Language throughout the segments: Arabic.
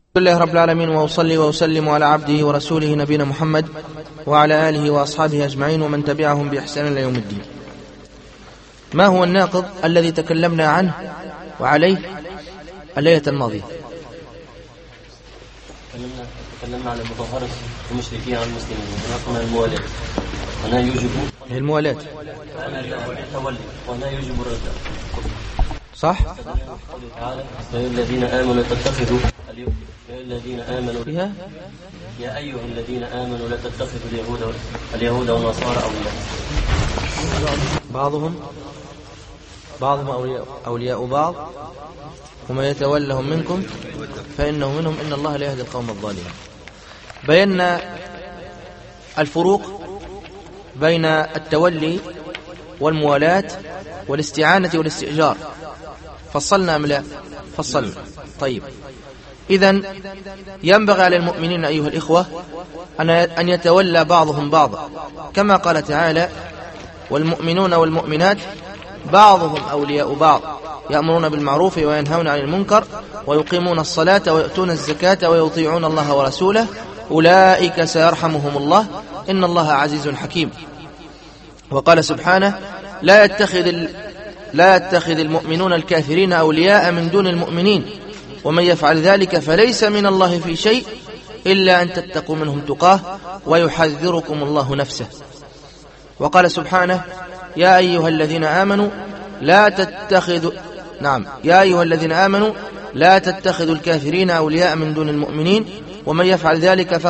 الحمد لله رب العالمين، وأصلي وأسلم على عبده ورسوله نبينا محمد وعلى آله وأصحابه أجمعين ومن تبعهم بإحسان إلى يوم الدين. ما هو الناقض الذي تكلمنا عنه وعليه الليلة الماضية؟ تكلمنا على مظاهرة المشركين على المسلمين ونقلنا الموالاة ولا يوجب الموالاة ولا يوجب الردة. صح؟ قوله تعالى: يا الذين آمنوا تتخذوا فيها يا أيها الذين آمنوا لا تتخذوا اليهود والنصارى أولياء. بعضهم أولياء بعض ومن يتولهم منكم فإنه منهم إن الله لا يهدي القوم الظالمين. بينا الفروق بين التولي والموالاة والاستعانة والاستئجار. فصلنا أم لا؟ فصلنا. طيب، إذن ينبغي على المؤمنين أيها الإخوة أن يتولى بعضهم بعضا، كما قال تعالى: والمؤمنون والمؤمنات بعضهم أولياء بعض يأمرون بالمعروف وينهون عن المنكر ويقيمون الصلاة ويؤتون الزكاة ويطيعون الله ورسوله أولئك سيرحمهم الله إن الله عزيز حكيم. وقال سبحانه: لا يتخذ المؤمنون الكافرين أولياء من دون المؤمنين ومن يفعل ذلك فليس من الله في شيء إلا أن تتقوا منهم تقاه ويحذركم الله نفسه. وقال سبحانه: يا أيها الذين آمنوا لا تتخذوا الكافرين أولياء من دون المؤمنين ومن يفعل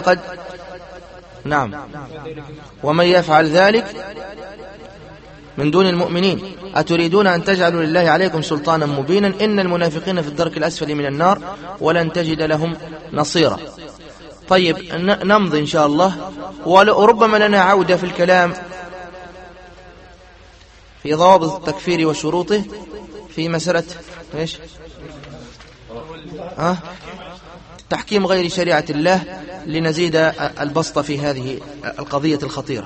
ذلك من دون المؤمنين أتريدون أن تجعلوا لله عليكم سلطانا مبينا إن المنافقين في الدرك الأسفل من النار ولن تجد لهم نصيرا. طيب، نمضي إن شاء الله، وربما لنا عودة في الكلام في ضوابط التكفير وشروطه في مسألة تحكيم غير شريعة الله لنزيد البسط في هذه القضية الخطيرة.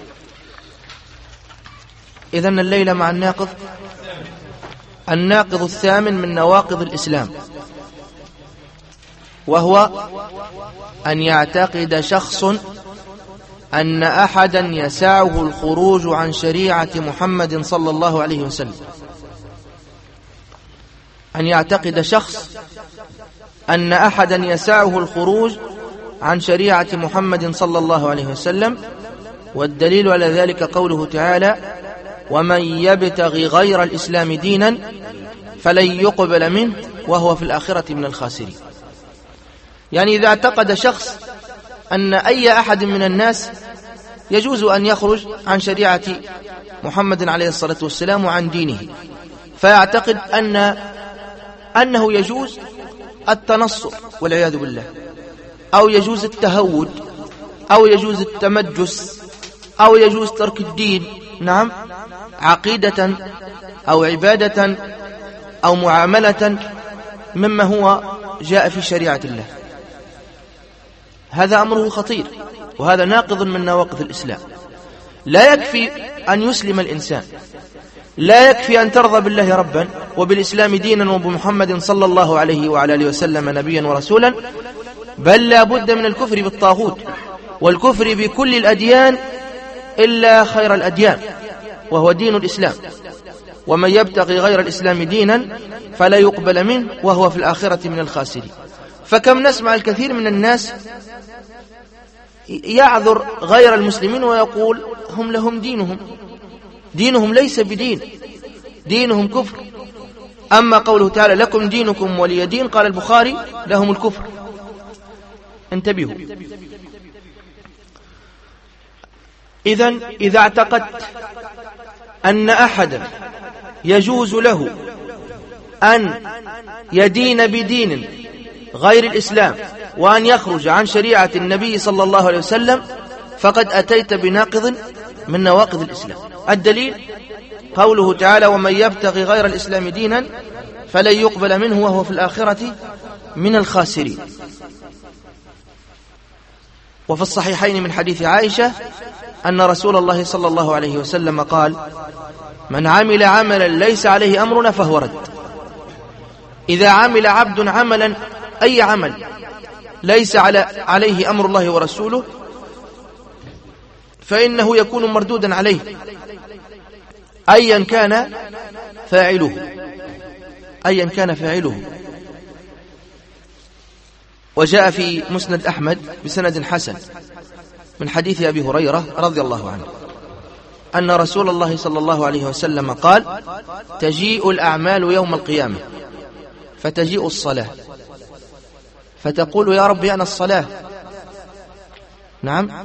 إذن الليلة مع الناقض الثامن من نواقض الإسلام، وهو أن يعتقد شخص أن أحدا يسعه الخروج عن شريعة محمد صلى الله عليه وسلم. أن يعتقد شخص أن أحدا يسعه الخروج عن شريعة محمد صلى الله عليه وسلم. والدليل على ذلك قوله تعالى: ومن يبتغي غير الإسلام دينا فلن يقبل منه وهو في الآخرة من الخاسرين. يعني إذا اعتقد شخص أن أي أحد من الناس يجوز أن يخرج عن شريعة محمد عليه الصلاة والسلام وعن دينه، فيعتقد أنه يجوز التنصر والعياذ بالله، أو يجوز التهود، أو يجوز التمجس، أو يجوز ترك الدين، نعم، عقيدة أو عبادة أو معاملة مما هو جاء في شريعة الله. هذا أمره خطير، وهذا ناقض من نواقض الإسلام. لا يكفي أن يسلم الإنسان، لا يكفي أن ترضى بالله ربا وبالإسلام دينا وبمحمد صلى الله عليه وعلى آله وسلم نبيا ورسولا، بل لا بد من الكفر بالطاغوت والكفر بكل الأديان إلا خير الأديان وهو دين الإسلام. ومن يبتغي غير الإسلام دينا فلا يقبل منه وهو في الآخرة من الخاسرين. فكم نسمع الكثير من الناس يعذر غير المسلمين ويقول هم لهم دينهم ليس بدين، دينهم كفر. أما قوله تعالى: لكم دينكم ولي دين، قال البخاري: لهم الكفر. انتبهوا. إذن إذا اعتقدت أن أحدا يجوز له أن يدين بدين غير الإسلام وأن يخرج عن شريعة النبي صلى الله عليه وسلم فقد أتيت بناقض من نواقض الإسلام. الدليل قوله تعالى: ومن يبتغي غير الإسلام دينا فلن يقبل منه وهو في الآخرة من الخاسرين. وفي الصحيحين من حديث عائشة أن رسول الله صلى الله عليه وسلم قال: من عمل عملا ليس عليه أمرنا فهو رد. إذا عمل عبد عملا، أي عمل، ليس عليه أمر الله ورسوله فإنه يكون مردودا عليه أيا كان فاعله. وجاء في مسند أحمد بسند حسن من حديث أبي هريرة رضي الله عنه أن رسول الله صلى الله عليه وسلم قال: تجيء الأعمال يوم القيامة فتجيء الصلاة فتقول: يا رب أنا الصلاة. نعم.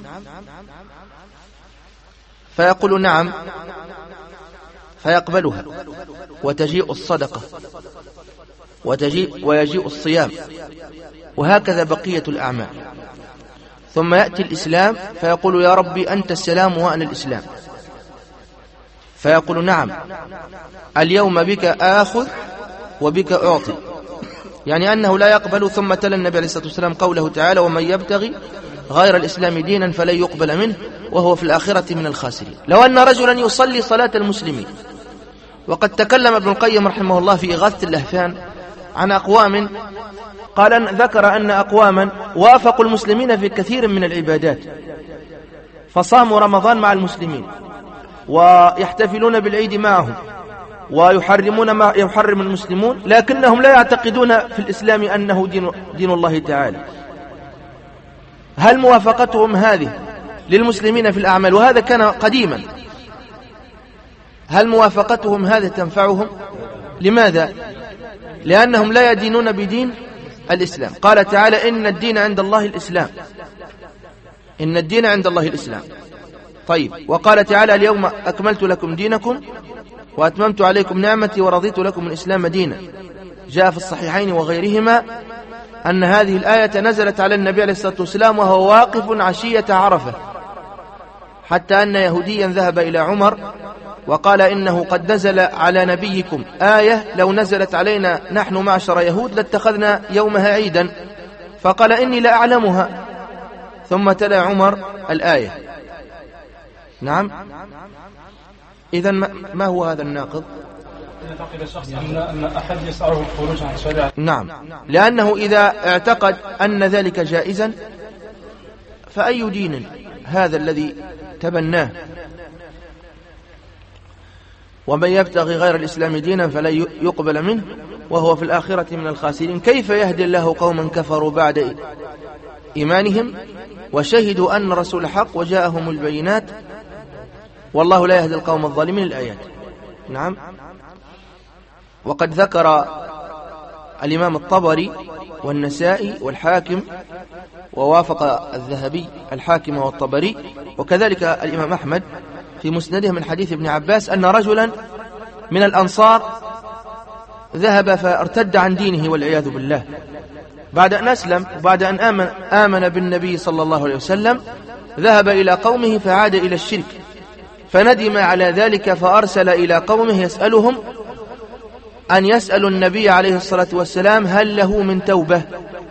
فيقول: نعم، فيقبلها. وتجيء الصدقة ويجيء الصيام، وهكذا بقية الأعمال. ثم يأتي الإسلام فيقول: يا ربي أنت السلام وأنا الإسلام. فيقول: نعم، اليوم بك آخذ وبك أعطي، يعني أنه لا يقبل. ثم تلا النبي عليه الصلاة والسلام قوله تعالى: ومن يبتغي غير الإسلام دينا فلن يقبل منه وهو في الآخرة من الخاسرين. لو أن رجلا يصلي صلاة المسلمين، وقد تكلم ابن القيم رحمه الله في إغاثة اللهفان عن أقوام ذكر أن أقواما وافقوا المسلمين في كثير من العبادات، فصاموا رمضان مع المسلمين ويحتفلون بالعيد معهم ويحرمون ما يحرم المسلمون، لكنهم لا يعتقدون في الإسلام أنه دين الله تعالى. هل موافقتهم هذه للمسلمين في الأعمال، وهذا كان قديما، هل موافقتهم هذه تنفعهم؟ لماذا؟ لأنهم لا يدينون بدين الإسلام. قال تعالى: إن الدين عند الله الإسلام، إن الدين عند الله الإسلام. طيب، وقال تعالى: اليوم أكملت لكم دينكم وأتممت عليكم نعمتي ورضيت لكم الإسلام دينا. جاء في الصحيحين وغيرهما أن هذه الآية نزلت على النبي عليه الصلاة والسلام وهو واقف عشية عرفة، حتى أن يهوديا ذهب إلى عمر وقال: إنه قد نزل على نبيكم آية لو نزلت علينا نحن معشر يهود لاتخذنا يومها عيدا. فقال: إني لا أعلمها. ثم تلا عمر الآية. نعم. إذن ما هو هذا الناقض؟ يعتقد الشخص أن أحد يسعه الخروج عن شريعة. نعم، لأنه إذا اعتقد أن ذلك جائزا فأي دين هذا الذي تبناه؟ ومن يبتغي غير الإسلام دينا فلن يقبل منه وهو في الآخرة من الخاسرين. كيف يهدي الله قوما كفروا بعد إيمانهم وشهدوا أن الرسول حق وجاءهم البينات والله لا يهدي القوم الظالمين. الآيات. نعم. وقد ذكر الإمام الطبري والنسائي والحاكم، ووافق الذهبي الحاكم والطبري، وكذلك الإمام أحمد في مسنده من حديث ابن عباس أن رجلا من الأنصار ذهب فارتد عن دينه والعياذ بالله بعد أن أسلم، وبعد أن آمن بالنبي صلى الله عليه وسلم ذهب إلى قومه فعاد إلى الشرك، فندم على ذلك فأرسل إلى قومه يسألهم أن يسألوا النبي عليه الصلاة والسلام هل له من توبة،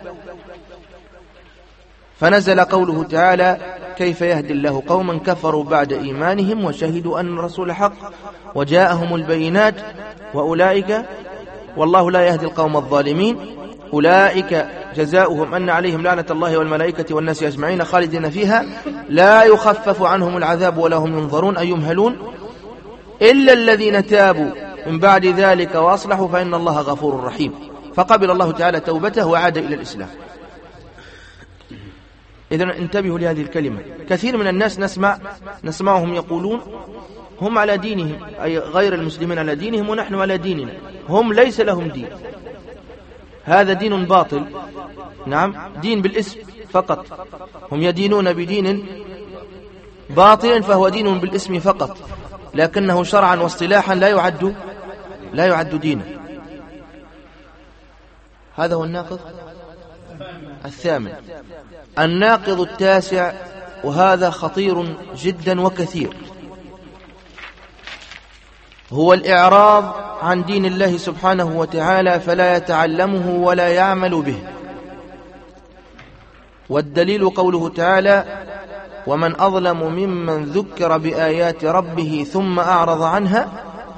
فنزل قوله تعالى: كيف يهدي الله قوما كفروا بعد إيمانهم وشهدوا أن الرسول حق وجاءهم البينات وأولئك والله لا يهدي القوم الظالمين أولئك جزاؤهم أن عليهم لعنة الله والملائكة والناس أجمعين خالدين فيها لا يخفف عنهم العذاب ولا هم ينظرون أي يمهلون إلا الذين تابوا من بعد ذلك وأصلحوا فإن الله غفور رحيم. فقبل الله تعالى توبته وعاد إلى الإسلام. إذن انتبهوا لهذه الكلمة. كثير من الناس نسمعهم يقولون هم على دينهم، أي غير المسلمين على دينهم ونحن على ديننا. هم ليس لهم دين، هذا دين باطل. نعم، دين بالاسم فقط. هم يدينون بدين باطل فهو دين بالاسم فقط، لكنه شرعا واصطلاحا لا يعد دينا. هذا هو الناقض الثامن. الناقض التاسع، وهذا خطير جدا وكثير، هو الإعراض عن دين الله سبحانه وتعالى فلا يتعلمه ولا يعمل به. والدليل قوله تعالى: ومن أظلم ممن ذكر بآيات ربه ثم أعرض عنها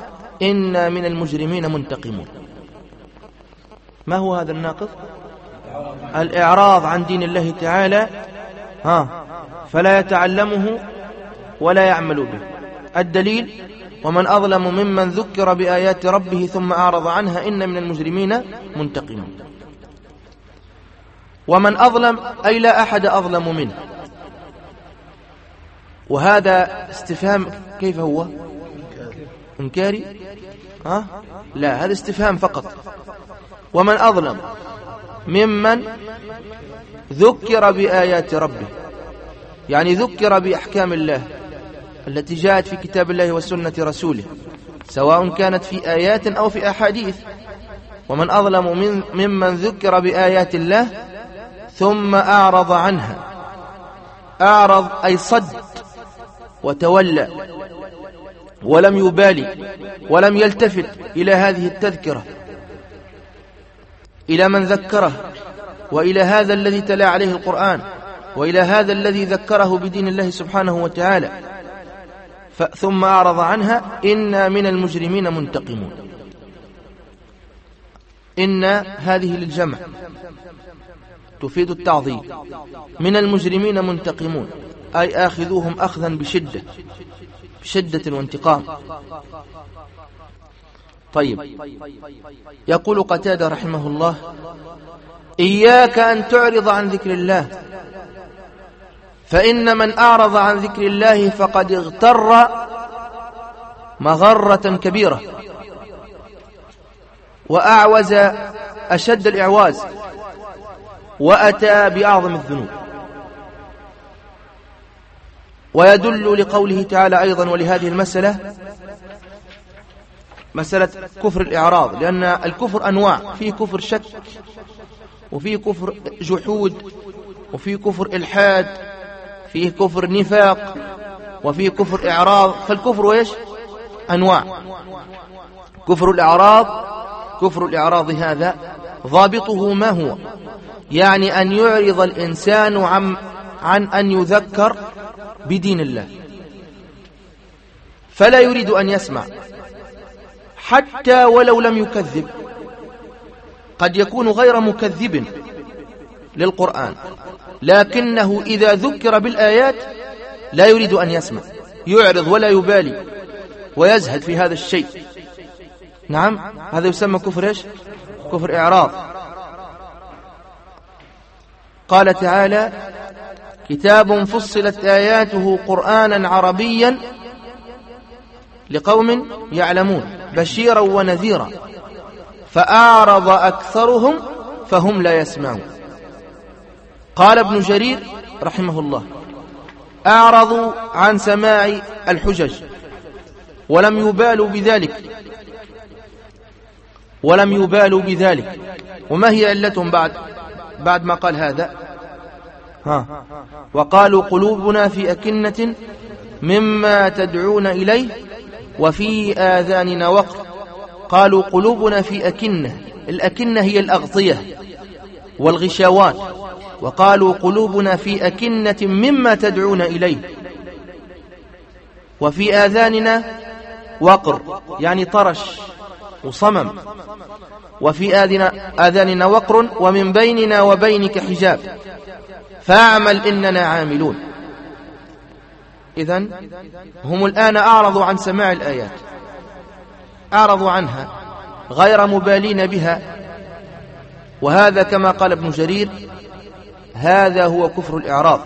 إنا من المجرمين منتقمون. ما هو هذا الناقض؟ الإعراض عن دين الله تعالى فلا يتعلمه ولا يعمل به. الدليل: ومن أظلم ممن ذكر بآيات ربه ثم أعرض عنها إن من المجرمين منتقمون. ومن أظلم أي لا أحد أظلم منه. وهذا استفهام كيف هو؟ إنكاري؟ لا، هذا استفهام فقط. ومن أظلم ممن ذكر بآيات ربه، يعني ذكر بأحكام الله التي جاءت في كتاب الله وسنة رسوله، سواء كانت في آيات أو في أحاديث. ومن أظلم ممن ذكر بآيات الله ثم أعرض عنها. أعرض أي صد وتولى ولم يبالي ولم يلتفت إلى هذه التذكرة، إلى من ذكره، وإلى هذا الذي تلا عليه القرآن، وإلى هذا الذي ذكره بدين الله سبحانه وتعالى. ثم أعرض عنها إنا من المجرمين منتقمون. إن هذه للجمع تفيد التعظيم. من المجرمين منتقمون أي آخذوهم أخذا بشدة وانتقام. طيب، يقول قتادة رحمه الله: إياك أن تعرض عن ذكر الله، فإن من أعرض عن ذكر الله فقد اغتر مغرة كبيرة، وأعوز أشد الإعواز، وأتى بأعظم الذنوب. ويدل لقوله تعالى أيضا ولهذه المسألة مسألة كفر الإعراض، لأن الكفر أنواع: فيه كفر شك، وفيه كفر جحود، وفيه كفر إلحاد، فيه كفر نفاق، وفيه كفر إعراض. فالكفر إيش؟ أنواع. كفر الإعراض هذا ضابطه ما هو؟ يعني أن يعرض الإنسان عن أن يذكر بدين الله، فلا يريد أن يسمع حتى ولو لم يكذب. قد يكون غير مكذب للقرآن، لكنه إذا ذكر بالآيات لا يريد أن يسمع، يعرض ولا يبالي ويزهد في هذا الشيء. نعم، هذا يسمى كفر إيش؟ كفر إعراض. قال تعالى: كتاب فصلت آياته قرآنا عربيا لقوم يعلمون بشيرا ونذيرا فأعرض أكثرهم فهم لا يسمعون. قال ابن جرير رحمه الله: أعرضوا عن سماع الحجج ولم يبالوا بذلك. وما هي علتهم بعد ما قال هذا؟ وقالوا قلوبنا في أكنة مما تدعون إليه وفي آذاننا وقر. قالوا قلوبنا في أكنة، الأكنة هي الأغطية والغشاوات. وقالوا قلوبنا في أكنة مما تدعون إليه وفي آذاننا وقر، يعني طرش وصمم. وفي آذاننا وقر ومن بيننا وبينك حجاب فاعمل إننا عاملون. إذن هم الآن أعرضوا عن سماع الآيات، أعرضوا عنها غير مبالين بها. وهذا كما قال ابن جرير: هذا هو كفر الإعراض.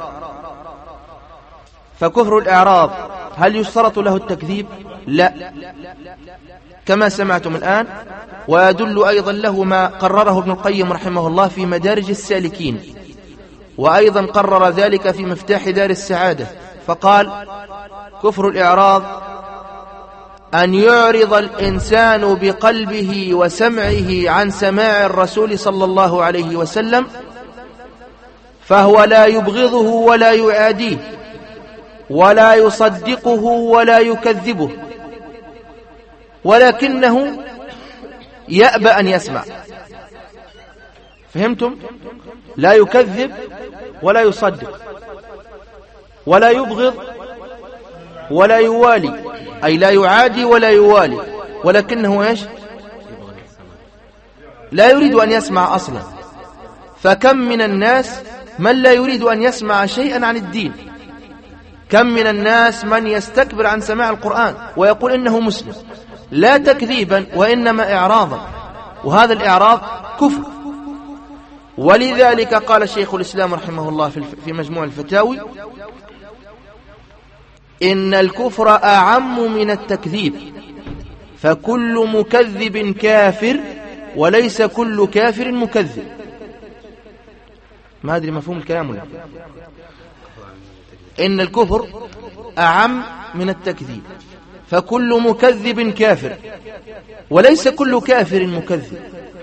فكفر الإعراض هل يشترط له التكذيب؟ لا، كما سمعتم الآن. ويدل أيضا له ما قرره ابن القيم رحمه الله في مدارج السالكين، وأيضا قرر ذلك في مفتاح دار السعادة، فقال: كفر الإعراض أن يعرض الإنسان بقلبه وسمعه عن سماع الرسول صلى الله عليه وسلم، فهو لا يبغضه ولا يعاديه ولا يصدقه ولا يكذبه، ولكنه يأبى أن يسمع. فهمتم؟ لا يكذب ولا يصدق ولا يبغض ولا يوالي، أي لا يعادي ولا يوالي، ولكنه إيش؟ لا يريد أن يسمع أصلا. فكم من الناس من لا يريد أن يسمع شيئا عن الدين، كم من الناس من يستكبر عن سماع القرآن ويقول إنه مسلم، لا تكذيبا وإنما إعراضا، وهذا الإعراض كفر. ولذلك قال شيخ الإسلام رحمه الله في مجموع الفتاوي: إن الكفر أعم من التكذيب، فكل مكذب كافر وليس كل كافر مكذب. ما أدري مفهوم الكلام ولا؟ إن الكفر أعم من التكذيب، فكل مكذب كافر وليس كل كافر مكذب،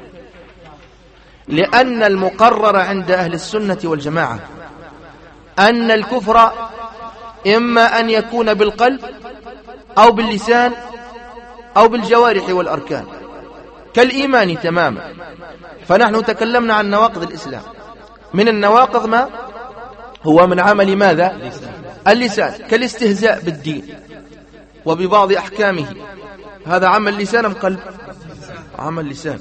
لأن المقرر عند أهل السنة والجماعة أن الكفر إما أن يكون بالقلب أو باللسان أو بالجوارح والأركان كالإيمان تماما. فنحن تكلمنا عن نواقض الإسلام، من النواقض ما هو من عمل ماذا؟ اللسان، كالاستهزاء بالدين وببعض أحكامه، هذا عمل لسان أم قلب؟ عمل لسان.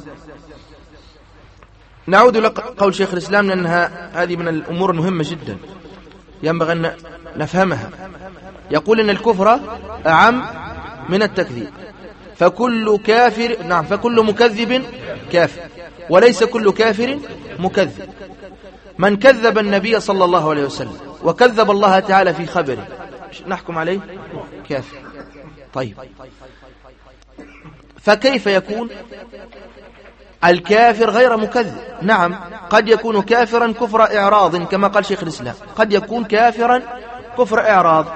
نعود لقول شيخ الإسلام، لأنها هذه من الأمور المهمة جدا ينبغي أن نفهمها. يقول إن الكفر أعم من التكذيب، فكل كافر فكل مكذب كافر وليس كل كافر مكذب. من كذب النبي صلى الله عليه وسلم وكذب الله تعالى في خبره نحكم عليه كافر. طيب، فكيف يكون الكافر غير مكذب؟ نعم، قد يكون كافرا كفر إعراض كما قال شيخ الإسلام، قد يكون كافرا كفر إعراض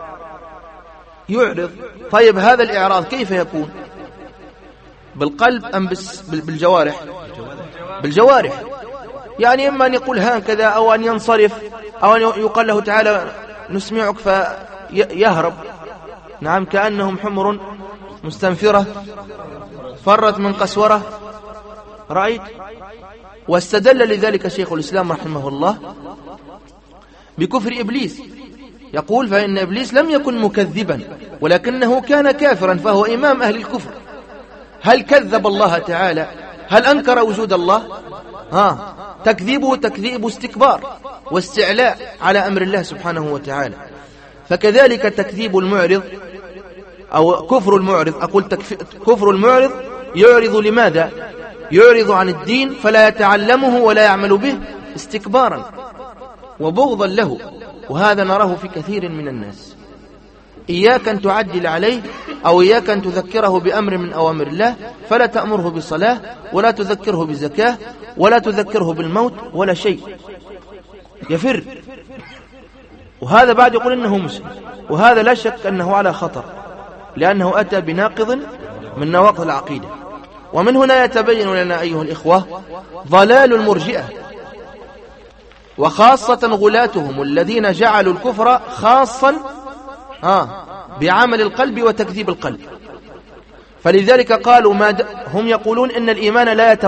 يعرض. طيب، هذا الإعراض كيف يكون؟ بالقلب أم بالجوارح؟ بالجوارح، يعني إما أن يقول هكذا أو أن ينصرف أو أن يقال له تعالى نسمعك فيهرب. نعم، كأنهم حمر مستنفرة فرت من قسورة، رأيت؟ واستدل لذلك شيخ الإسلام رحمه الله بكفر إبليس، يقول: فإن إبليس لم يكن مكذبا ولكنه كان كافرا فهو إمام أهل الكفر. هل كذب الله تعالى؟ هل أنكر وجود الله؟ تكذيبه تكذيب استكبار واستعلاء على أمر الله سبحانه وتعالى. فكذلك تكذيب المعرض أو كفر المعرض، أقول كفر المعرض يعرض لماذا؟ يعرض عن الدين فلا يتعلمه ولا يعمل به استكبارا وبغضا له، وهذا نراه في كثير من الناس. إياك أن تعدل عليه أو إياك أن تذكره بأمر من أوامر الله، فلا تأمره بصلاة ولا تذكره بزكاة ولا تذكره بالموت ولا شيء، يفر. وهذا بعد يقول إنه مسلم، وهذا لا شك أنه على خطر، لأنه أتى بناقض من نواقض العقيدة. ومن هنا يتبين لنا أيها الإخوة ضلال المرجئة، وخاصة غلاتهم الذين جعلوا الكفر خاصا بعمل القلب وتكذيب القلب. فلذلك قالوا هم يقولون إن الإيمان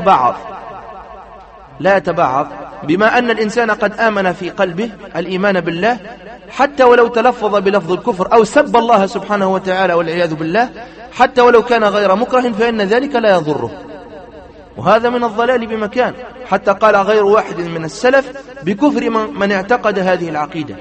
لا يتبعض، بما أن الإنسان قد آمن في قلبه الإيمان بالله حتى ولو تلفظ بلفظ الكفر أو سب الله سبحانه وتعالى والعياذ بالله، حتى ولو كان غير مكره فإن ذلك لا يضره. وهذا من الضلال بمكان، حتى قال غير واحد من السلف بكفر من اعتقد هذه العقيدة.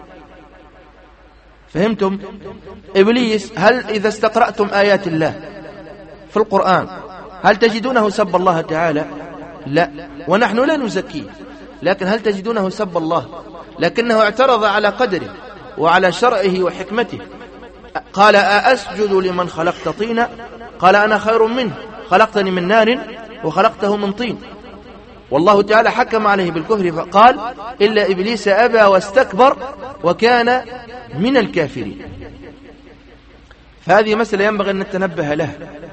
فهمتم؟ إبليس هل إذا استقرأتم آيات الله في القرآن هل تجدونه سب الله تعالى؟ لا، ونحن لا نزكيه، لكن هل تجدونه سب الله؟ لكنه اعترض على قدره وعلى شرعه وحكمته. قال: أأسجد لمن خلقت طينا؟ قال: أنا خير منه، خلقتني من نار وخلقته من طين. والله تعالى حكم عليه بالكفر فقال: إلا إبليس أبى واستكبر وكان من الكافرين. فهذه مسألة ينبغي أن نتنبه لها.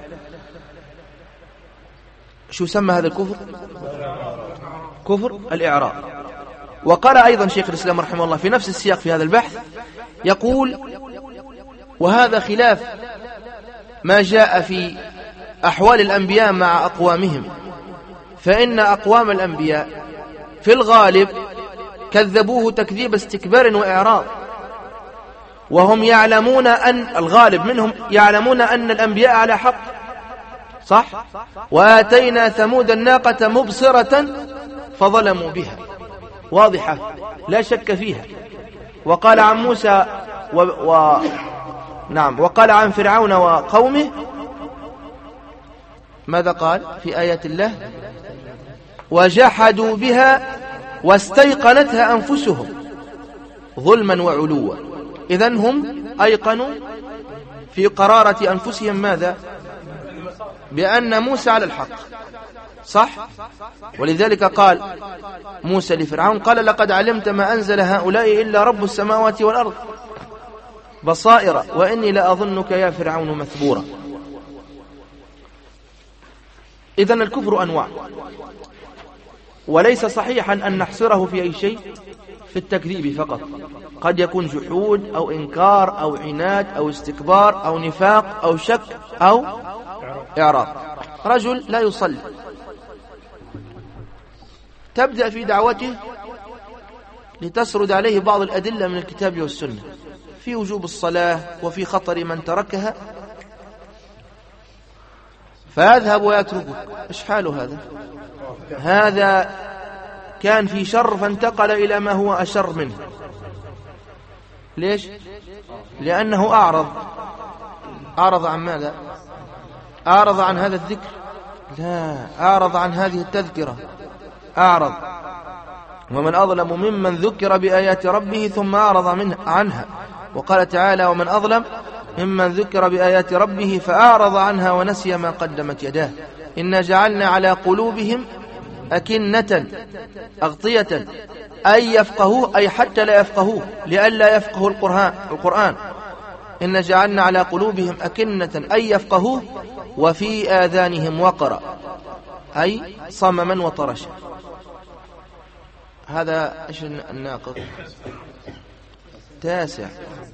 شو سمى هذا الكفر؟ كفر الإعراض. وقال أيضا شيخ الإسلام رحمه الله في نفس السياق في هذا البحث، يقول: وهذا خلاف ما جاء في أحوال الأنبياء مع أقوامهم، فإن أقوام الأنبياء في الغالب كذبوه تكذيب استكبار وإعراض، وهم يعلمون أن الغالب منهم يعلمون أن الأنبياء على حق، صح؟ وآتينا ثمود الناقة مبصرة فظلموا بها، واضحة لا شك فيها. وقال عن موسى وقال عن فرعون وقومه ماذا قال في آيات الله؟ وجحدوا بها واستيقنتها أنفسهم ظلما وعلوا. إذن هم أيقنوا في قرارة أنفسهم ماذا؟ بأن موسى على الحق، صح؟ ولذلك قال موسى لفرعون قال لقد علمت ما أنزل هؤلاء إلا رب السماوات والأرض بصائر وإني لأظنك يا فرعون مثبورا. إذن الكفر أنواع، وليس صحيحا أن نحصره في أي شيء في التكذيب فقط، قد يكون جحود أو إنكار أو عناد أو استكبار أو نفاق أو شك أو إعراض. رجل لا يصلي، تبدأ في دعوته لتسرد عليه بعض الأدلة من الكتاب والسنة في وجوب الصلاة وفي خطر من تركها، فيذهب ويتركك. إيش حاله هذا؟ هذا كان في شر فانتقل إلى ما هو أشر منه. ليش؟ لأنه أعرض عن ماذا؟ أعرض عن هذا الذكر؟ لا، أعرض عن هذه التذكرة، أعرض. ومن أظلم ممن ذكر بآيات ربه ثم أعرض عنها. وقال تعالى ومن أظلم ممن ذكر بآيات ربه فأعرض عنها ونسي ما قدمت يداه إنا جعلنا على قلوبهم أكنة أغطية أي يفقهوه، أي حتى لا يفقهوه لئلا يفقهوا القرآن. إنا جعلنا على قلوبهم أكنة أي يفقهوه وفي آذانهم وقرا أي صمما وطرشا. هذا إيش الناقض؟ تاسع.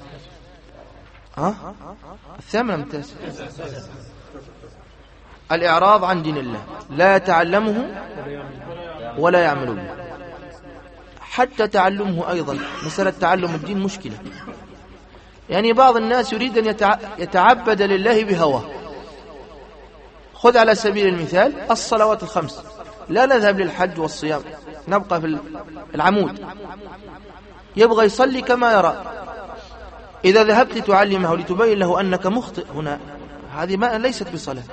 الثامن من تاسع الإعراض عن دين الله، لا يتعلمه ولا يعمل به. حتى تعلمه أيضا، مسألة تعلم الدين مشكلة. يعني بعض الناس يريد أن يتعبد لله بهواه. خذ على سبيل المثال الصلوات الخمس، لا نذهب للحج والصيام، نبقى في العمود. يبغى يصلي كما يرى. إذا ذهبت تعلمه لتبين له أنك مخطئ هنا، هذه ما ليست بصلاة.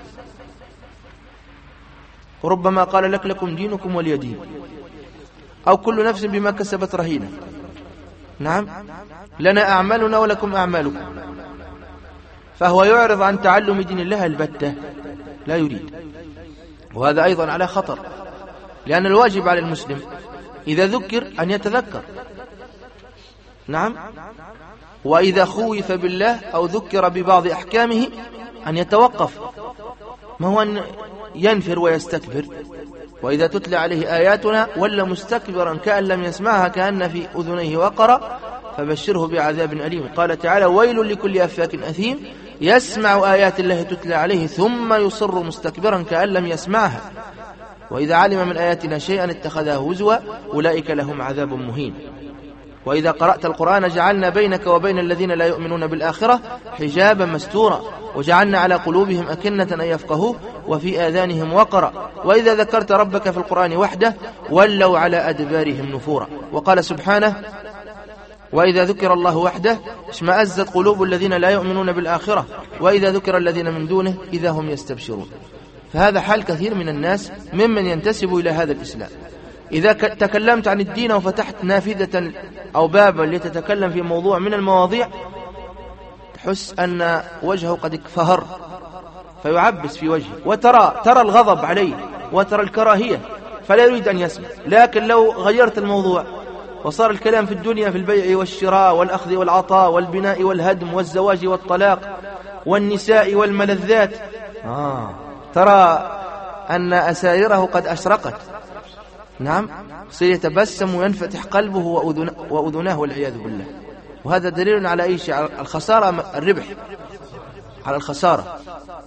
وربما قال لكم دينكم ولي دين، أو كل نفس بما كسبت رهينة. نعم، لنا أعمالنا ولكم أعمالكم. فهو يعرض عن تعلم دين الله البتة، لا يريد. وهذا أيضا على خطر، لأن الواجب على المسلم إذا ذكر أن يتذكر. نعم، وإذا خوف بالله أو ذكر ببعض أحكامه أن يتوقف، ما هو أن ينفر ويستكبر. وإذا تتلى عليه آياتنا ولا مستكبرا كأن لم يسمعها كأن في أذنيه وقرا فبشره بعذاب أليم. قال تعالى ويل لكل أفاك أثيم يسمع آيات الله تتلى عليه ثم يصر مستكبرا كأن لم يسمعها وإذا علم من آياتنا شيئا اتخذه هزوا أولئك لهم عذاب مهين. وإذا قرأت القرآن جعلنا بينك وبين الذين لا يؤمنون بالآخرة حجابا مستورا وجعلنا على قلوبهم أكنة أن يفقهوه وفي آذانهم وقرا وإذا ذكرت ربك في القرآن وحده ولوا على أدبارهم نفورا. وقال سبحانه وإذا ذكر الله وحده اشمأزت قلوب الذين لا يؤمنون بالآخرة وإذا ذكر الذين من دونه إذا هم يستبشرون. فهذا حال كثير من الناس ممن ينتسب إلى هذا الإسلام. إذا تكلمت عن الدين وفتحت نافذة أو بابا لتتكلم في موضوع من المواضيع تحس أن وجهه قد اكفهر فيعبس في وجهه وترى الغضب عليه وترى الكراهية فلا يريد أن يسمع. لكن لو غيرت الموضوع وصار الكلام في الدنيا في البيع والشراء والأخذ والعطاء والبناء والهدم والزواج والطلاق والنساء والملذات ترى أن أسائره قد أشرقت. نعم، سيتبسم وينفتح قلبه وأذناه والعياذ بالله. وهذا دليل على أي شيء؟ على الخسارة، الربح على الخسارة،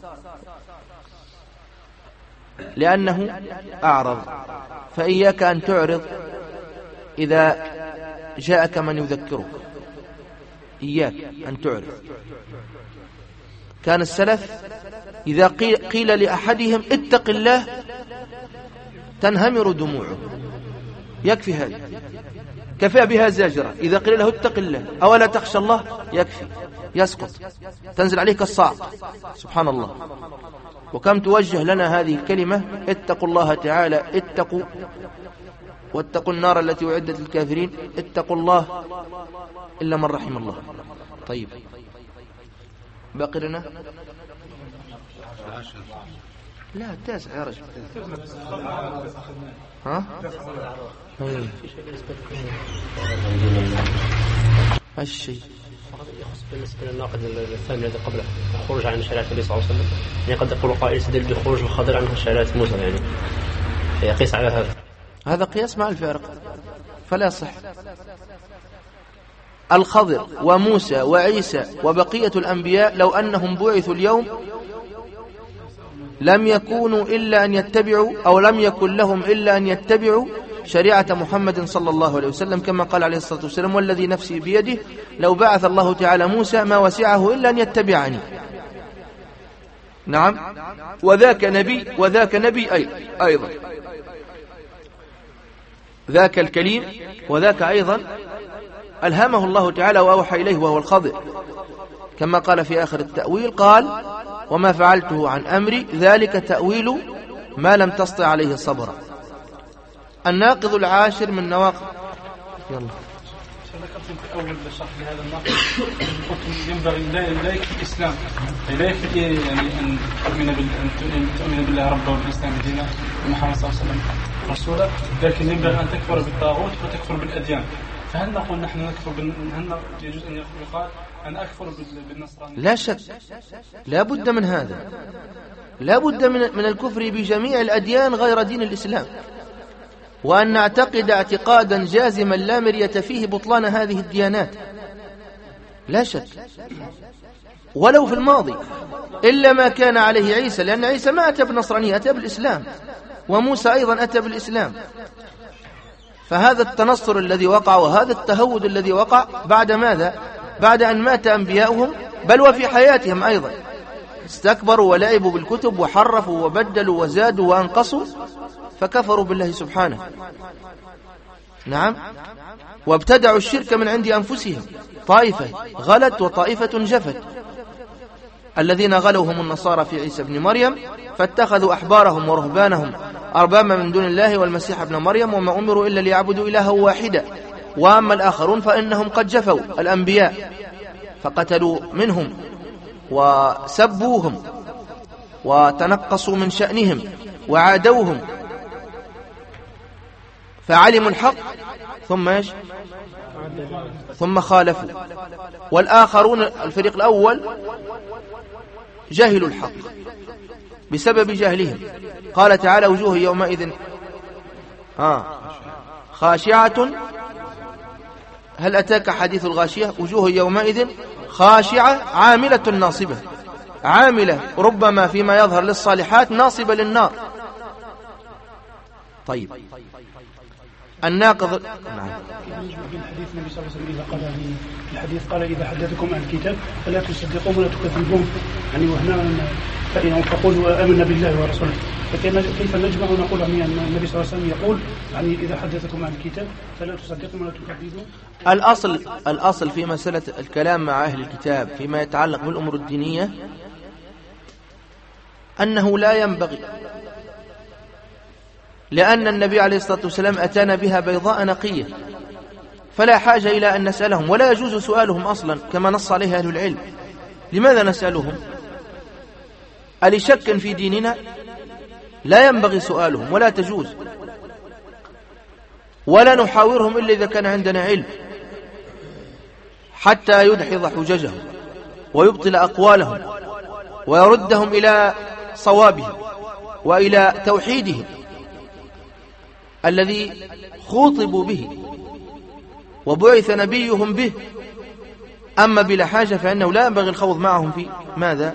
لأنه أعرض. فإياك أن تعرض إذا جاءك من يذكرك، إياك أن تعرض. كان السلف إذا قيل لأحدهم اتق الله تنهمر دموعه يكفي هذا، كفى بها زاجرة. إذا قيل له اتق الله أولا تخشى الله يكفي، يسقط، تنزل عليك الصاعقة. سبحان الله. وكم توجه لنا هذه الكلمة: اتقوا الله تعالى، اتقوا واتقوا النار التي أعدت للكافرين، اتقوا الله إلا من رحم الله. طيب باقي لنا لا التاسع يا رجل. ها الشيء يخص بالنسبة للناقد الثاني الذي قبله الخروج عن شريعة النبي صلى الله عليه وسلم، يعني قد يقول قائل يستدل بخروج الخضر عنه شريعة موسى، يعني يقيس على هذا قياس مع الفارق فلا يصح. الخضر وموسى وعيسى وبقية الأنبياء لو أنهم بعثوا اليوم لم يكونوا إلا أن يتبعوا، أو لم يكن لهم إلا أن يتبعوا شريعة محمد صلى الله عليه وسلم، كما قال عليه الصلاة والسلام: والذي نفسي بيده لو بعث الله تعالى موسى ما وسعه إلا أن يتبعني. نعم، وذاك نبي أيضا ذاك الكليم، وذاك أيضا ألهمه الله تعالى وأوحى إليه وهو الخضر، كما قال في آخر التأويل: قال وما فعلته عن أمري ذلك تأويل ما لم تسطع عليه صبرا. الناقض العاشر من نواقض. يلا ذكرت أول شرح لهذا الناقض قلت ينبغي لا يكفي الإسلام، لا يكفي يعني أن تؤمن بالله ربا وبالإسلام دينا ومحمد صلى الله عليه وسلم رسولا، لكن ينبغي أن تكفر بالطاغوت وتكفر بالأديان. فهل نقول نحن نكفر هل يجوز أن يقال أنا أكفر بالنصرانية؟ لا شك، لا بد من هذا، لا بد من الكفر بجميع الأديان غير دين الإسلام، وأن نعتقد اعتقادا جازما لا مرية فيه بطلان هذه الديانات، لا شك، ولو في الماضي، إلا ما كان عليه عيسى، لأن عيسى ما أتى بالنصرانية، أتى بالإسلام، وموسى أيضا أتى بالإسلام. فهذا التنصر الذي وقع وهذا التهود الذي وقع بعد ماذا؟ بعد أن مات أنبياؤهم، بل وفي حياتهم أيضا استكبروا ولعبوا بالكتب وحرفوا وبدلوا وزادوا وأنقصوا، فكفروا بالله سبحانه. نعم، وابتدعوا الشرك من عند أنفسهم، طائفة غلت وطائفة جفت. الذين غلوا هم النصارى في عيسى بن مريم، فاتخذوا أحبارهم ورهبانهم أربابا من دون الله والمسيح ابن مريم وما أمروا إلا ليعبدوا إلها واحدا. وأما الآخرون فإنهم قد جفوا الأنبياء فقتلوا منهم وسبوهم وتنقصوا من شأنهم وعادوهم، فعلموا الحق ثم ايش؟ ثم خالفوا. والآخرون الفريق الأول جهلوا الحق بسبب جهلهم. قال تعالى: وجوه يومئذ خاشعة. هل أتاك حديث الغاشية؟ وجوه يومئذ خاشعة عاملة ناصبة، عاملة ربما فيما يظهر للصالحات، ناصبة للنار. طيب الناقض. نعم. الحديث النبي صلى الله عليه وسلم إذا قال في الحديث قال: إذا حدثكم عن الكتاب فلا تصدقوه ولا تكذبوه، يعني وهنا فإنهم تقولوا آمنا بالله ورسوله، فكيف نجمع ونقول يعني أن النبي صلى الله عليه وسلم يقول يعني إذا حدثكم عن الكتاب فلا تصدقوا ولا تكذبوه؟ الأصل في مسألة الكلام مع أهل الكتاب فيما يتعلق بالأمور الدينية أنه لا ينبغي، لأن النبي عليه الصلاة والسلام أتانا بها بيضاء نقية، فلا حاجة إلى أن نسألهم، ولا يجوز سؤالهم أصلا كما نص عليه أهل العلم. لماذا نسألهم؟ ألشك في ديننا؟ لا ينبغي سؤالهم ولا تجوز، ولا نحاورهم إلا إذا كان عندنا علم، حتى يدحض حججهم ويبطل أقوالهم ويردهم إلى صوابهم وإلى توحيدهم الذي خوطبوا به وبعث نبيهم به. أما بلا حاجة فإنه لا ينبغي الخوض معهم في ماذا؟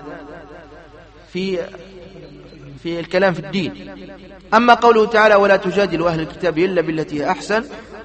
في الكلام في الدين. أما قوله تعالى: ولا تجادلوا أهل الكتاب إلا بالتي هي أحسن،